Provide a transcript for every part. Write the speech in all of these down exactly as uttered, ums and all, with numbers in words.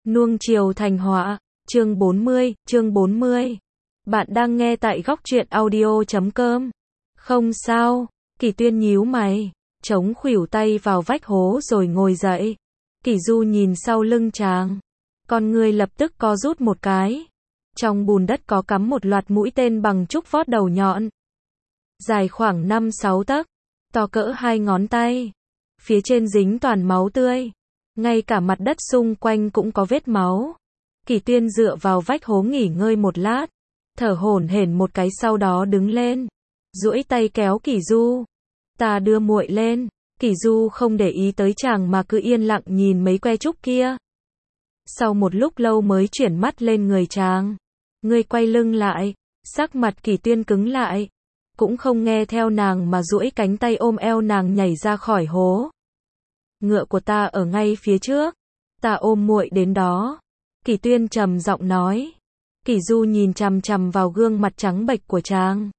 Nuông chiều thành họa, chương bốn mươi, chương bốn mươi. Bạn đang nghe tại góc truyện audio chấm com. Không sao, Kỳ Tuyên nhíu mày, chống khuỷu tay vào vách hố rồi ngồi dậy. Kỳ Du nhìn sau lưng chàng, con người lập tức co rút một cái. Trong bùn đất có cắm một loạt mũi tên bằng trúc vót đầu nhọn, dài khoảng năm sáu tấc, to cỡ hai ngón tay. Phía trên dính toàn máu tươi, ngay cả mặt đất xung quanh cũng có vết máu. Kỳ Tuyên dựa vào vách hố nghỉ ngơi một lát, thở hổn hển một cái sau đó đứng lên, duỗi tay kéo Kỳ Du. Ta đưa muội lên. Kỳ Du không để ý tới chàng mà cứ yên lặng nhìn mấy que trúc kia. Sau một lúc lâu mới chuyển mắt lên người chàng. Ngươi quay lưng lại. Sắc mặt Kỳ Tuyên cứng lại, cũng không nghe theo nàng mà duỗi cánh tay ôm eo nàng nhảy ra khỏi hố. Ngựa của ta ở ngay phía trước, ta ôm muội đến đó. Kỳ Tuyên trầm giọng nói. Kỳ Du nhìn chằm chằm vào gương mặt trắng bệch của chàng,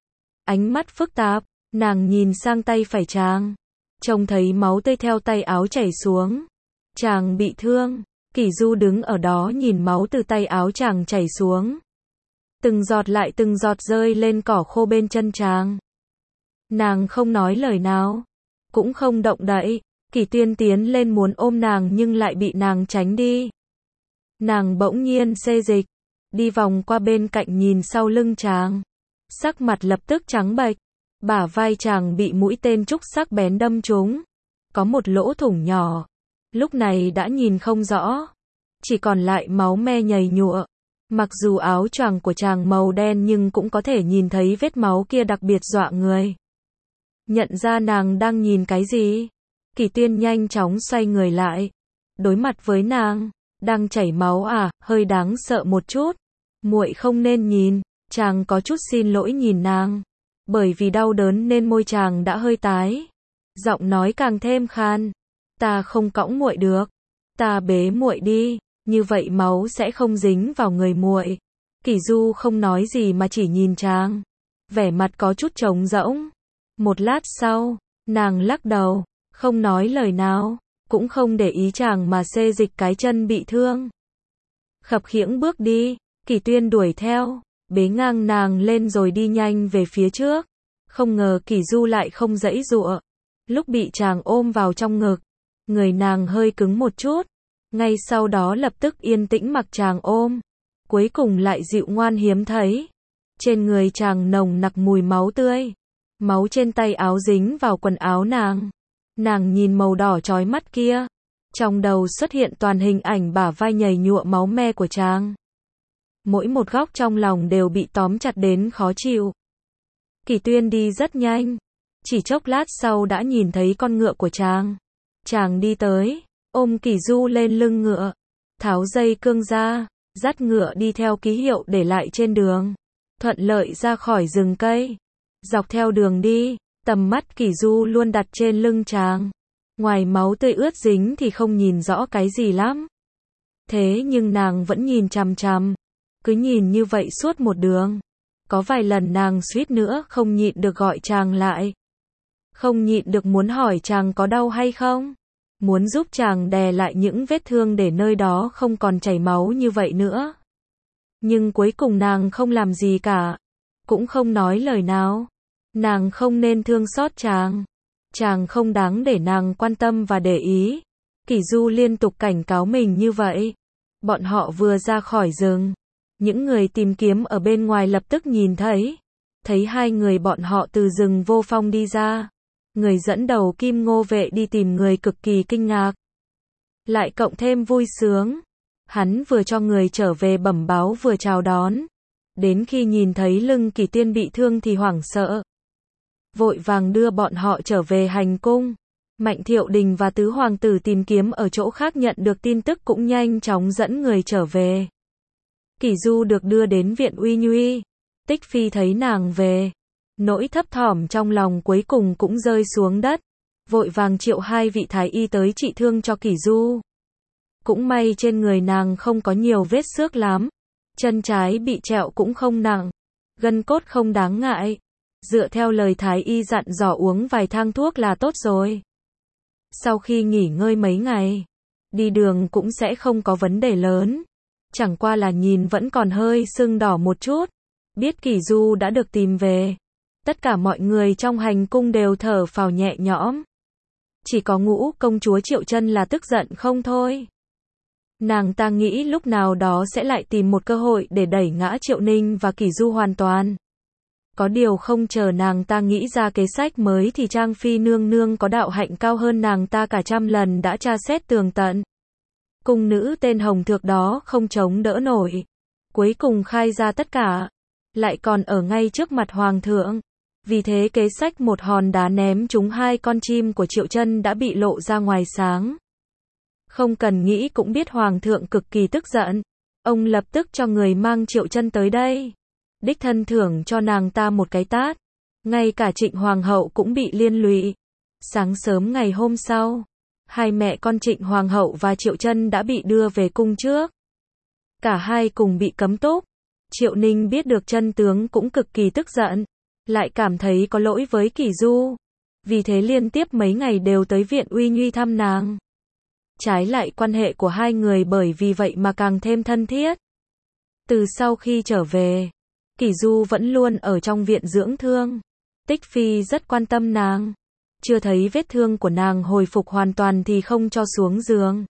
ánh mắt phức tạp. Nàng nhìn sang tay phải chàng, trông thấy máu tươi theo tay áo chảy xuống. Chàng bị thương. Kỳ Du đứng ở đó nhìn máu từ tay áo chàng chảy xuống, từng giọt lại từng giọt rơi lên cỏ khô bên chân chàng. Nàng không nói lời nào, cũng không động đậy. Kỳ Tuyên tiến lên muốn ôm nàng nhưng lại bị nàng tránh đi. Nàng bỗng nhiên xê dịch, đi vòng qua bên cạnh nhìn sau lưng chàng. Sắc mặt lập tức trắng bệch, bả vai chàng bị mũi tên trúc sắc bén đâm trúng, có một lỗ thủng nhỏ, lúc này đã nhìn không rõ, chỉ còn lại máu me nhầy nhụa. Mặc dù áo choàng của chàng màu đen nhưng cũng có thể nhìn thấy vết máu kia đặc biệt dọa người. Nhận ra nàng đang nhìn cái gì, Kỳ Tuyên nhanh chóng xoay người lại, đối mặt với nàng. Đang chảy máu à, hơi đáng sợ một chút. Muội không nên nhìn. Chàng có chút xin lỗi nhìn nàng, bởi vì đau đớn nên môi chàng đã hơi tái, giọng nói càng thêm khan. Ta không cõng muội được, ta bế muội đi, như vậy máu sẽ không dính vào người muội. Kỳ Du không nói gì mà chỉ nhìn chàng, vẻ mặt có chút trống rỗng. Một lát sau, nàng lắc đầu, không nói lời nào, cũng không để ý chàng mà xê dịch cái chân bị thương. Khập khiễng bước đi. Kỳ Tuyên đuổi theo, bế ngang nàng lên rồi đi nhanh về phía trước. Không ngờ Kỳ Du lại không giãy giụa. Lúc bị chàng ôm vào trong ngực, người nàng hơi cứng một chút, ngay sau đó lập tức yên tĩnh mặc chàng ôm, cuối cùng lại dịu ngoan hiếm thấy. Trên người chàng nồng nặc mùi máu tươi, máu trên tay áo dính vào quần áo nàng. Nàng nhìn màu đỏ chói mắt kia, trong đầu xuất hiện toàn hình ảnh bả vai nhầy nhụa máu me của chàng. Mỗi một góc trong lòng đều bị tóm chặt đến khó chịu. Kỳ Tuyên đi rất nhanh, chỉ chốc lát sau đã nhìn thấy con ngựa của chàng. Chàng đi tới, ôm Kỳ Du lên lưng ngựa, tháo dây cương ra, dắt ngựa đi theo ký hiệu để lại trên đường, thuận lợi ra khỏi rừng cây. Dọc theo đường đi, tầm mắt Kỳ Du luôn đặt trên lưng chàng, ngoài máu tươi ướt dính thì không nhìn rõ cái gì lắm. Thế nhưng nàng vẫn nhìn chằm chằm, cứ nhìn như vậy suốt một đường. Có vài lần nàng suýt nữa không nhịn được gọi chàng lại, không nhịn được muốn hỏi chàng có đau hay không, muốn giúp chàng đè lại những vết thương để nơi đó không còn chảy máu như vậy nữa. Nhưng cuối cùng nàng không làm gì cả, cũng không nói lời nào. Nàng không nên thương xót chàng, chàng không đáng để nàng quan tâm và để ý. Kỳ Du liên tục cảnh cáo mình như vậy. Bọn họ vừa ra khỏi rừng, những người tìm kiếm ở bên ngoài lập tức nhìn thấy, thấy hai người bọn họ từ rừng vô phong đi ra. Người dẫn đầu Kim Ngô vệ đi tìm người cực kỳ kinh ngạc, lại cộng thêm vui sướng. Hắn vừa cho người trở về bẩm báo vừa chào đón, đến khi nhìn thấy lưng Kỳ Tuyên bị thương thì hoảng sợ, vội vàng đưa bọn họ trở về hành cung. Mạnh Thiệu Đình và tứ hoàng tử tìm kiếm ở chỗ khác nhận được tin tức cũng nhanh chóng dẫn người trở về. Kỳ Du được đưa đến viện Uy Nhuy. Tích Phi thấy nàng về, nỗi thấp thỏm trong lòng cuối cùng cũng rơi xuống đất, vội vàng triệu hai vị thái y tới trị thương cho Kỳ Du. Cũng may trên người nàng không có nhiều vết xước lắm, chân trái bị trẹo cũng không nặng, gân cốt không đáng ngại. Dựa theo lời thái y dặn dò uống vài thang thuốc là tốt rồi. Sau khi nghỉ ngơi mấy ngày, đi đường cũng sẽ không có vấn đề lớn. Chẳng qua là nhìn vẫn còn hơi sưng đỏ một chút. Biết Kỷ Du đã được tìm về, tất cả mọi người trong hành cung đều thở phào nhẹ nhõm. Chỉ có Ngũ công chúa Triệu Chân là tức giận không thôi. Nàng ta nghĩ lúc nào đó sẽ lại tìm một cơ hội để đẩy ngã Triệu Ninh và Kỷ Du hoàn toàn. Có điều không chờ nàng ta nghĩ ra kế sách mới thì Trang Phi nương nương có đạo hạnh cao hơn nàng ta cả trăm lần đã tra xét tường tận. Cung nữ tên Hồng Thược đó không chống đỡ nổi. Cuối cùng khai ra tất cả. Lại còn ở ngay trước mặt Hoàng thượng. Vì thế kế sách một hòn đá ném trúng hai con chim của Triệu Chân đã bị lộ ra ngoài sáng. Không cần nghĩ cũng biết Hoàng thượng cực kỳ tức giận. Ông lập tức cho người mang Triệu Chân tới đây. Đích thân thưởng cho nàng ta một cái tát. Ngay cả Trịnh Hoàng hậu cũng bị liên lụy. Sáng sớm ngày hôm sau, hai mẹ con Trịnh Hoàng hậu và Triệu Chân đã bị đưa về cung trước. Cả hai cùng bị cấm túc. Triệu Ninh biết được chân tướng cũng cực kỳ tức giận. Lại cảm thấy có lỗi với Kỷ Du. Vì thế liên tiếp mấy ngày đều tới viện Uy Nhuy thăm nàng. Trái lại quan hệ của hai người bởi vì vậy mà càng thêm thân thiết. Từ sau khi trở về, Kỷ Du vẫn luôn ở trong viện dưỡng thương. Tích Phi rất quan tâm nàng. Chưa thấy vết thương của nàng hồi phục hoàn toàn thì không cho xuống giường.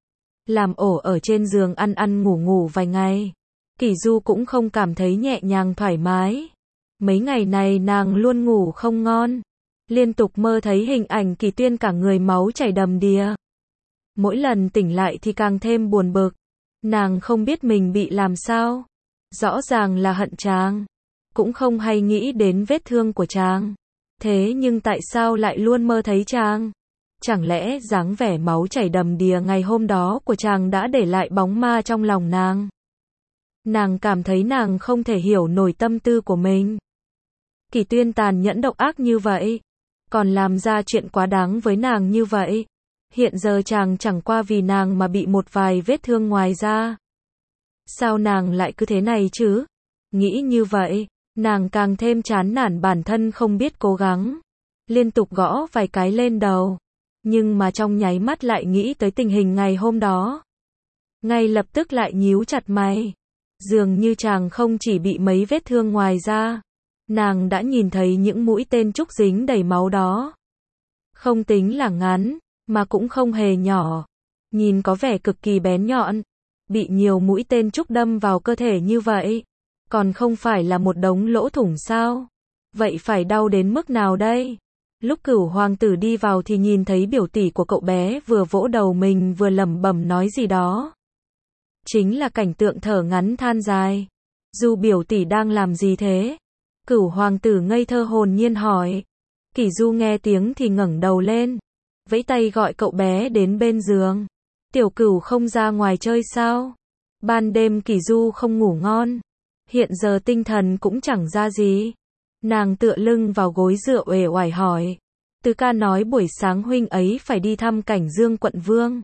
Làm ổ ở trên giường ăn ăn ngủ ngủ vài ngày. Kỷ Du cũng không cảm thấy nhẹ nhàng thoải mái. Mấy ngày này nàng luôn ngủ không ngon. Liên tục mơ thấy hình ảnh Kỷ Tuyên cả người máu chảy đầm đìa. Mỗi lần tỉnh lại thì càng thêm buồn bực. Nàng không biết mình bị làm sao. Rõ ràng là hận chàng. Cũng không hay nghĩ đến vết thương của chàng. Thế nhưng tại sao lại luôn mơ thấy chàng? Chẳng lẽ dáng vẻ máu chảy đầm đìa ngày hôm đó của chàng đã để lại bóng ma trong lòng nàng? Nàng cảm thấy nàng không thể hiểu nổi tâm tư của mình. Kỷ Tuyên tàn nhẫn độc ác như vậy, còn làm ra chuyện quá đáng với nàng như vậy. Hiện giờ chàng chẳng qua vì nàng mà bị một vài vết thương ngoài da. Sao nàng lại cứ thế này chứ? Nghĩ như vậy, nàng càng thêm chán nản bản thân không biết cố gắng. Liên tục gõ vài cái lên đầu. Nhưng mà trong nháy mắt lại nghĩ tới tình hình ngày hôm đó. Ngay lập tức lại nhíu chặt mày. Dường như chàng không chỉ bị mấy vết thương ngoài da. Nàng đã nhìn thấy những mũi tên trúc dính đầy máu đó. Không tính là ngắn, mà cũng không hề nhỏ. Nhìn có vẻ cực kỳ bén nhọn. Bị nhiều mũi tên trúc đâm vào cơ thể như vậy. Còn không phải là một đống lỗ thủng sao? Vậy phải đau đến mức nào đây? Lúc Cửu hoàng tử đi vào thì nhìn thấy biểu tỷ của cậu bé vừa vỗ đầu mình vừa lẩm bẩm nói gì đó. Chính là cảnh tượng thở ngắn than dài. Du biểu tỷ đang làm gì thế? Cửu hoàng tử ngây thơ hồn nhiên hỏi. Kỷ Du nghe tiếng thì ngẩng đầu lên. Vẫy tay gọi cậu bé đến bên giường. Tiểu Cửu không ra ngoài chơi sao? Ban đêm Kỷ Du không ngủ ngon. Hiện giờ tinh thần cũng chẳng ra gì. Nàng tựa lưng vào gối dựa uể oải hỏi. Tứ ca nói buổi sáng huynh ấy phải đi thăm Cảnh Dương quận vương.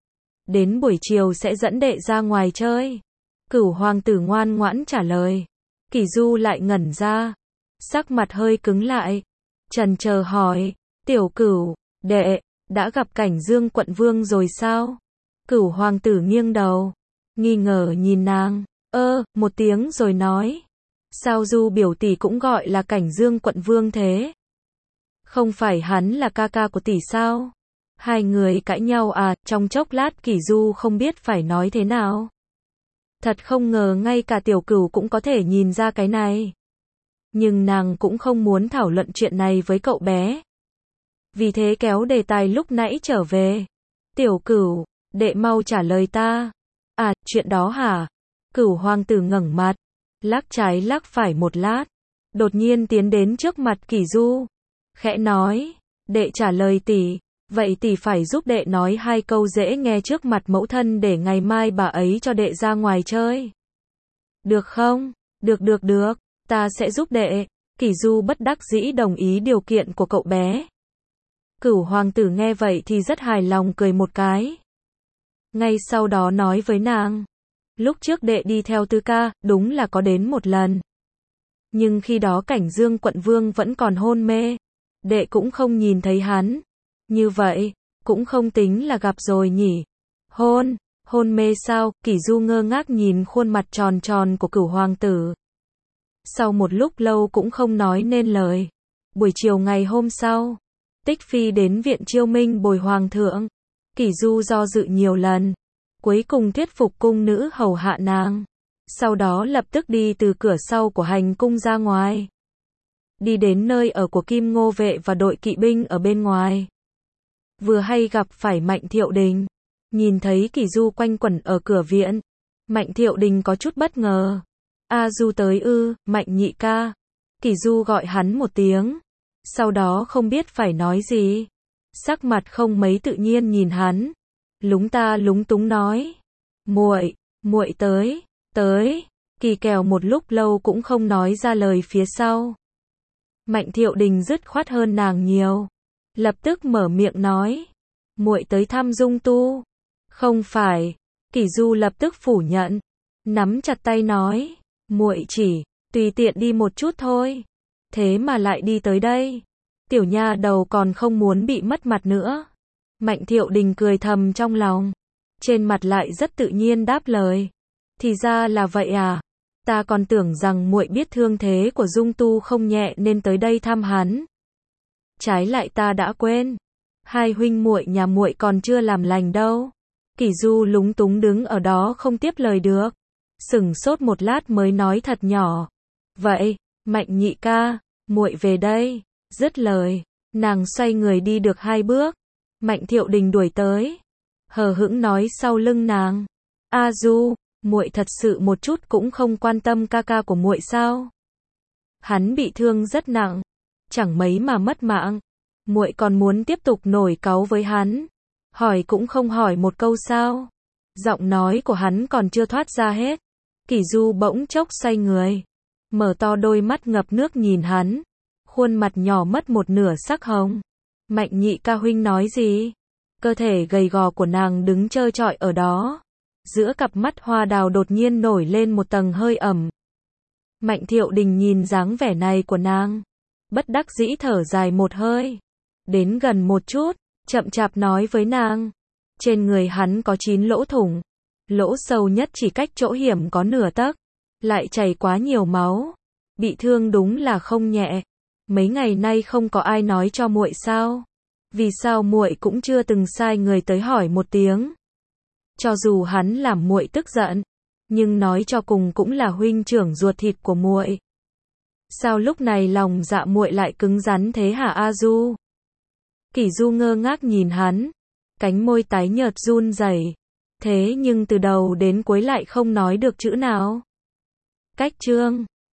Đến buổi chiều sẽ dẫn đệ ra ngoài chơi. Cửu hoàng tử ngoan ngoãn trả lời. Kỷ Du lại ngẩn ra. Sắc mặt hơi cứng lại. Chần chờ hỏi. Tiểu Cửu, đệ, đã gặp Cảnh Dương quận vương rồi sao? Cửu hoàng tử nghiêng đầu. Nghi ngờ nhìn nàng. Ơ, một tiếng rồi nói. Sao Du biểu tỷ cũng gọi là Cảnh Dương quận vương thế? Không phải hắn là ca ca của tỷ sao? Hai người cãi nhau à? Trong chốc lát Kỷ Du không biết phải nói thế nào. Thật không ngờ ngay cả Tiểu Cửu cũng có thể nhìn ra cái này. Nhưng nàng cũng không muốn thảo luận chuyện này với cậu bé. Vì thế kéo đề tài lúc nãy trở về. Tiểu Cửu, đệ mau trả lời ta. À, chuyện đó hả? Cửu hoàng tử ngẩng mặt, lắc trái lắc phải một lát, đột nhiên tiến đến trước mặt Kỷ Du, khẽ nói, đệ trả lời tỷ, vậy tỷ phải giúp đệ nói hai câu dễ nghe trước mặt mẫu thân để ngày mai bà ấy cho đệ ra ngoài chơi. Được không? Được được được, ta sẽ giúp đệ. Kỷ Du bất đắc dĩ đồng ý điều kiện của cậu bé. Cửu hoàng tử nghe vậy thì rất hài lòng cười một cái. Ngay sau đó nói với nàng. Lúc trước đệ đi theo Tứ ca, đúng là có đến một lần. Nhưng khi đó Cảnh Dương quận vương vẫn còn hôn mê. Đệ cũng không nhìn thấy hắn. Như vậy, cũng không tính là gặp rồi nhỉ. Hôn, hôn mê sao? Kỷ Du ngơ ngác nhìn khuôn mặt tròn tròn của Cửu hoàng tử. Sau một lúc lâu cũng không nói nên lời. Buổi chiều ngày hôm sau, Tích Phi đến viện Chiêu Minh bồi hoàng thượng. Kỷ Du do dự nhiều lần, cuối cùng thuyết phục cung nữ hầu hạ nàng. Sau đó lập tức đi từ cửa sau của hành cung ra ngoài. Đi đến nơi ở của Kim Ngô vệ và đội kỵ binh ở bên ngoài. Vừa hay gặp phải Mạnh Thiệu Đình. Nhìn thấy Kỷ Du quanh quẩn ở cửa viện, Mạnh Thiệu Đình có chút bất ngờ. A Du tới ư? Mạnh nhị ca. Kỷ Du gọi hắn một tiếng. Sau đó không biết phải nói gì. Sắc mặt không mấy tự nhiên nhìn hắn. Lúng ta lúng túng nói. Muội, muội tới, tới. Kỳ kèo một lúc lâu cũng không nói ra lời phía sau. Mạnh Thiệu Đình dứt khoát hơn nàng nhiều. Lập tức mở miệng nói. Muội tới thăm Dung Tu. Không phải. Kỷ Du lập tức phủ nhận. Nắm chặt tay nói. Muội chỉ, tùy tiện đi một chút thôi. Thế mà lại đi tới đây. Tiểu nha đầu còn không muốn bị mất mặt nữa. Mạnh Thiệu Đình cười thầm trong lòng. Trên mặt lại rất tự nhiên đáp lời. Thì ra là vậy à. Ta còn tưởng rằng muội biết thương thế của Dung Tu không nhẹ nên tới đây thăm hắn. Trái lại ta đã quên. Hai huynh muội nhà muội còn chưa làm lành đâu. Kỷ Du lúng túng đứng ở đó không tiếp lời được. Sửng sốt một lát mới nói thật nhỏ. Vậy, Mạnh nhị ca, muội về đây. Dứt lời, nàng xoay người đi được hai bước. Mạnh Thiệu Đình đuổi tới. Hờ hững nói sau lưng nàng. A Du, muội thật sự một chút cũng không quan tâm ca ca của muội sao? Hắn bị thương rất nặng, chẳng mấy mà mất mạng. Muội còn muốn tiếp tục nổi cáu với hắn. Hỏi cũng không hỏi một câu sao? Giọng nói của hắn còn chưa thoát ra hết. Kỷ Du bỗng chốc xoay người, mở to đôi mắt ngập nước nhìn hắn. Khuôn mặt nhỏ mất một nửa sắc hồng. Mạnh nhị ca huynh nói gì? Cơ thể gầy gò của nàng đứng trơ trọi ở đó. Giữa cặp mắt hoa đào đột nhiên nổi lên một tầng hơi ẩm. Mạnh Thiệu Đình nhìn dáng vẻ này của nàng. Bất đắc dĩ thở dài một hơi. Đến gần một chút, chậm chạp nói với nàng. Trên người hắn có chín lỗ thủng. Lỗ sâu nhất chỉ cách chỗ hiểm có nửa tấc. Lại chảy quá nhiều máu. Bị thương đúng là không nhẹ. Mấy ngày nay không có ai nói cho muội sao? Vì sao muội cũng chưa từng sai người tới hỏi một tiếng? Cho dù hắn làm muội tức giận, nhưng nói cho cùng cũng là huynh trưởng ruột thịt của muội. Sao lúc này lòng dạ muội lại cứng rắn thế hả A Du? Kỷ Du ngơ ngác nhìn hắn, cánh môi tái nhợt run rẩy, thế nhưng từ đầu đến cuối lại không nói được chữ nào. Cách chương